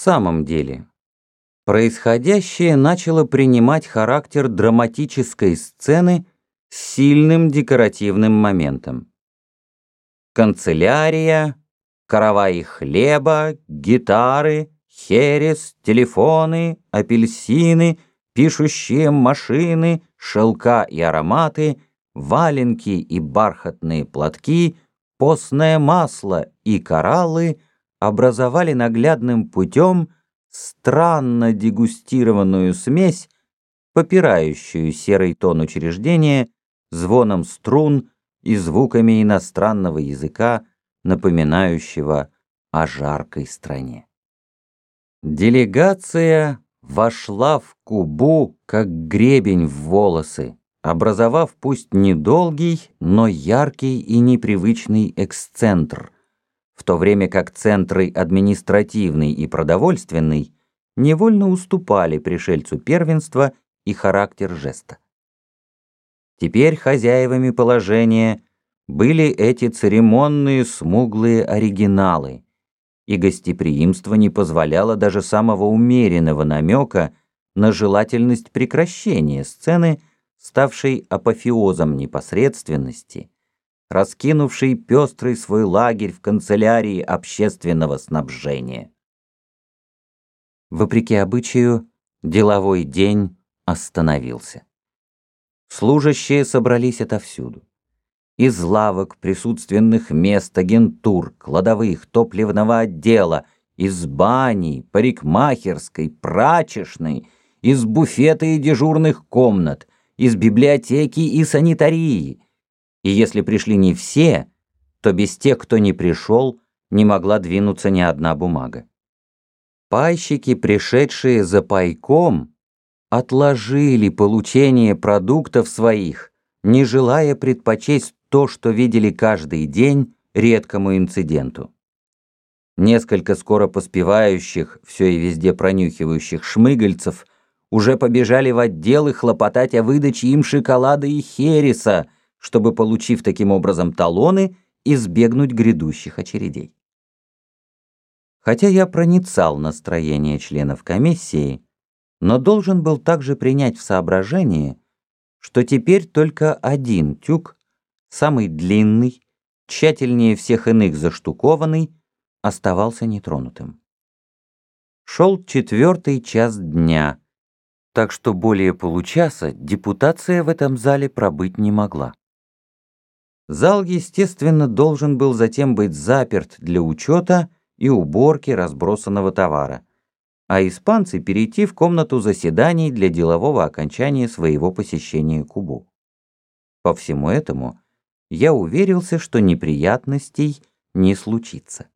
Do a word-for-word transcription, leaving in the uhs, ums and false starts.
самом деле, происходящее начало принимать характер драматической сцены с сильным декоративным моментом. Канцелярия, караваи хлеба, гитары, херес, телефоны, апельсины, пишущие машины, шелка и ароматы, валенки и бархатные платки, постное масло и кораллы образовали наглядным путем странно дегустированную смесь, попирающую серый тон учреждения звоном струн и звуками иностранного языка, напоминающего о жаркой стране. Делегация вошла в Кубу, как гребень в волосы, образовав пусть недолгий, но яркий и непривычный эксцентр, в то время как центры административный и продовольственный невольно уступали пришельцу первенства и характер жеста. Теперь хозяевами положения были эти церемонные смуглые оригиналы, и гостеприимство не позволяло даже самого умеренного намека на желательность прекращения сцены, ставшей апофеозом непосредственности, раскинувший пестрый свой лагерь в канцелярии общественного снабжения. Вопреки обычаю, деловой день остановился. Служащие собрались отовсюду. Из лавок, присутственных мест, агентур, кладовых, топливного отдела, из бани, парикмахерской, прачечной, из буфета и дежурных комнат, из библиотеки и санитарии. И если пришли не все, то без тех, кто не пришел, не могла двинуться ни одна бумага. Пайщики, пришедшие за пайком, отложили получение продуктов своих, не желая предпочесть то, что видели каждый день, редкому инциденту. Несколько скоро поспевающих, все и везде пронюхивающих шмыгальцев уже побежали в отделы хлопотать о выдаче им шоколада и хереса, чтобы, получив таким образом талоны, избегнуть грядущих очередей. Хотя я проницал настроение членов комиссии, но должен был также принять в соображение, что теперь только один тюк, самый длинный, тщательнее всех иных заштукованный, оставался нетронутым. Шел четвертый час дня, так что более получаса депутация в этом зале пробыть не могла. Зал, естественно, должен был затем быть заперт для учета и уборки разбросанного товара, а испанцы перейти в комнату заседаний для делового окончания своего посещения Кубу. По всему этому я уверился, что неприятностей не случится.